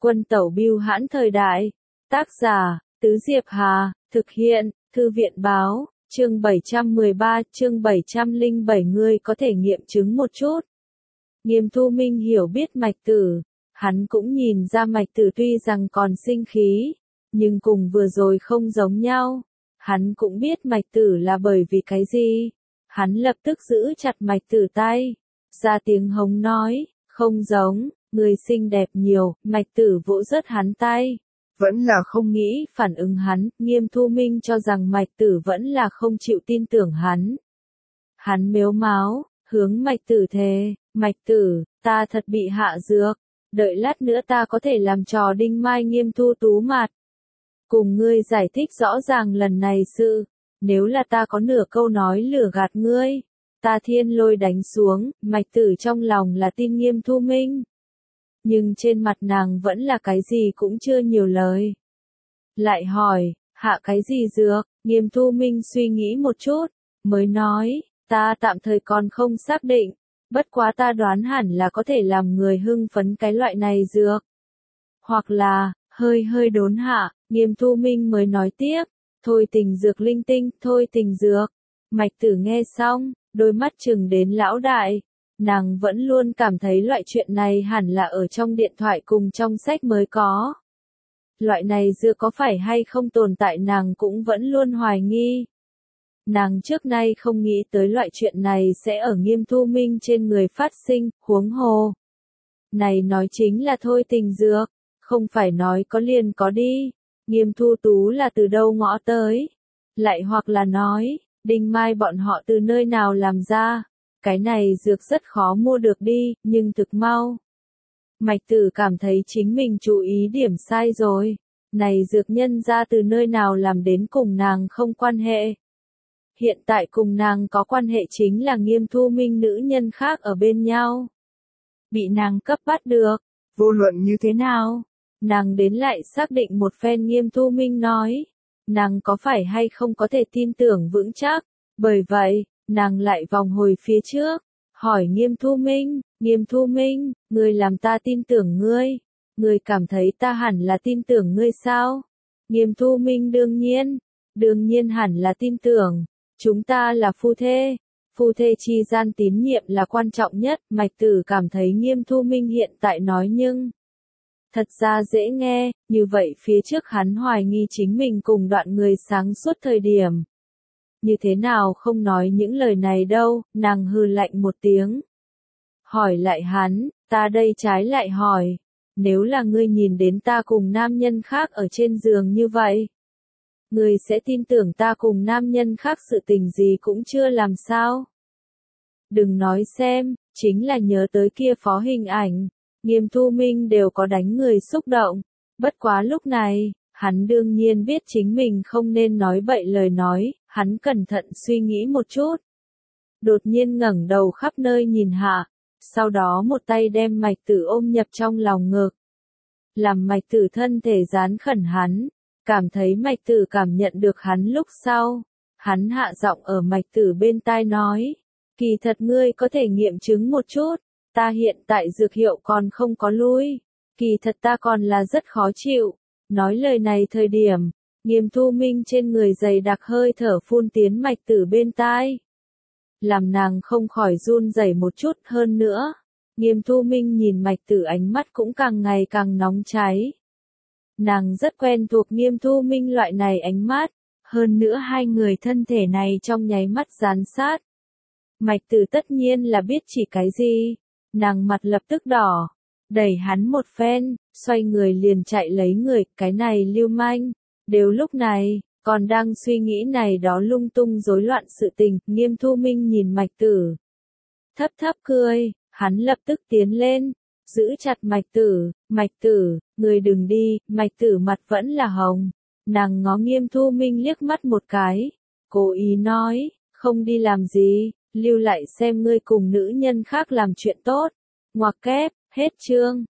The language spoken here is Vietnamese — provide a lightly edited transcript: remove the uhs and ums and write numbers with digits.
Quân tẩu bưu hãn thời đại. Tác giả, Tứ Diệp Hà, thực hiện, Thư viện báo, chương 713, chương 707 ngươi có thể nghiệm chứng một chút. Nghiêm Thu Minh hiểu biết Mạch Tử, hắn cũng nhìn ra Mạch Tử tuy rằng còn sinh khí, nhưng cùng vừa rồi không giống nhau. Hắn cũng biết Mạch Tử là bởi vì cái gì. Hắn lập tức giữ chặt Mạch Tử tay, ra tiếng hống nói, không giống, người xinh đẹp nhiều. Mạch Tử vỗ rớt hắn tay. Vẫn là không nghĩ phản ứng hắn. Nghiêm Thu Minh cho rằng Mạch Tử vẫn là không chịu tin tưởng hắn. Hắn mếu máo, hướng Mạch Tử thề, Mạch Tử, ta thật bị hạ dược, đợi lát nữa ta có thể làm trò Đinh Mai Nghiêm Thu Tú mặt. Cùng ngươi giải thích rõ ràng lần này sự, nếu là ta có nửa câu nói lừa gạt ngươi, ta thiên lôi đánh xuống. Mạch Tử trong lòng là tin Nghiêm Thu Minh, nhưng trên mặt nàng vẫn là cái gì cũng chưa nhiều lời. Lại hỏi, hạ cái gì dược? Nghiêm Thu Minh suy nghĩ một chút, mới nói, ta tạm thời còn không xác định, bất quá ta đoán hẳn là có thể làm người hưng phấn cái loại này dược. Hoặc là, hơi đốn hạ, Nghiêm Thu Minh mới nói tiếp, thôi tình dược linh tinh, thôi tình dược. Mạch Tử nghe xong, đôi mắt chừng đến lão đại. Nàng vẫn luôn cảm thấy loại chuyện này hẳn là ở trong điện thoại cùng trong sách mới có. Loại này dược có phải hay không tồn tại nàng cũng vẫn luôn hoài nghi. Nàng trước nay không nghĩ tới loại chuyện này sẽ ở Nghiêm Thu Minh trên người phát sinh, huống hồ. Này nói chính là thôi tình dược, không phải nói có liền có đi. Nghiêm Thu Tú là từ đâu ngõ tới? Lại hoặc là nói, Đinh Mai bọn họ từ nơi nào làm ra? Cái này dược rất khó mua được đi, nhưng thực mau. Mạch Tử cảm thấy chính mình chú ý điểm sai rồi. Này dược nhân ra từ nơi nào làm đến cùng nàng không quan hệ. Hiện tại cùng nàng có quan hệ chính là Nghiêm Thu Minh nữ nhân khác ở bên nhau. Bị nàng cấp bắt được, vô luận như thế nào, nàng đến lại xác định một phen. Nghiêm Thu Minh nói, nàng có phải hay không có thể tin tưởng vững chắc. Bởi vậy, nàng lại vòng hồi phía trước, hỏi Nghiêm Thu Minh, ngươi làm ta tin tưởng ngươi, ngươi cảm thấy ta hẳn là tin tưởng ngươi sao? Nghiêm Thu Minh đương nhiên hẳn là tin tưởng, chúng ta là phu thê chi gian tín nhiệm là quan trọng nhất. Mạch Tử cảm thấy Nghiêm Thu Minh hiện tại nói nhưng thật ra dễ nghe, như vậy phía trước hắn hoài nghi chính mình cùng đoạn người sáng suốt thời điểm. Như thế nào không nói những lời này đâu. Nàng hừ lạnh một tiếng. Hỏi lại hắn, ta đây trái lại hỏi, nếu là ngươi nhìn đến ta cùng nam nhân khác ở trên giường như vậy, ngươi sẽ tin tưởng ta cùng nam nhân khác sự tình gì cũng chưa làm sao? Đừng nói xem, chính là nhớ tới kia phó hình ảnh, Nghiêm Thu Minh đều có đánh người xúc động. Bất quá lúc này, hắn đương nhiên biết chính mình không nên nói bậy lời nói, hắn cẩn thận suy nghĩ một chút. Đột nhiên ngẩng đầu khắp nơi nhìn hạ, sau đó một tay đem Mạch Tử ôm nhập trong lòng ngực. Làm Mạch Tử thân thể dán khẩn hắn, cảm thấy Mạch Tử cảm nhận được hắn lúc sau. Hắn hạ giọng ở Mạch Tử bên tai nói, kỳ thật ngươi có thể nghiệm chứng một chút, ta hiện tại dược hiệu còn không có lui, kỳ thật ta còn là rất khó chịu. Nói lời này thời điểm, Nghiêm Thu Minh trên người dày đặc hơi thở phun tiến Mạch Tử bên tai, làm nàng không khỏi run rẩy một chút. Hơn nữa, Nghiêm Thu Minh nhìn Mạch Tử ánh mắt cũng càng ngày càng nóng cháy. Nàng rất quen thuộc Nghiêm Thu Minh loại này ánh mắt, hơn nữa hai người thân thể này trong nháy mắt dán sát. Mạch Tử tất nhiên là biết chỉ cái gì, nàng mặt lập tức đỏ, đẩy hắn một phen, xoay người liền chạy lấy người. Cái này lưu manh, đều lúc này, còn đang suy nghĩ này đó lung tung rối loạn sự tình. Nghiêm Thu Minh nhìn Mạch Tử, thấp cười, hắn lập tức tiến lên, giữ chặt Mạch Tử, người đừng đi. Mạch Tử mặt vẫn là hồng, nàng ngó Nghiêm Thu Minh liếc mắt một cái, cố ý nói, không đi làm gì, lưu lại xem ngươi cùng nữ nhân khác làm chuyện tốt. Ngoặc kép, hết chương.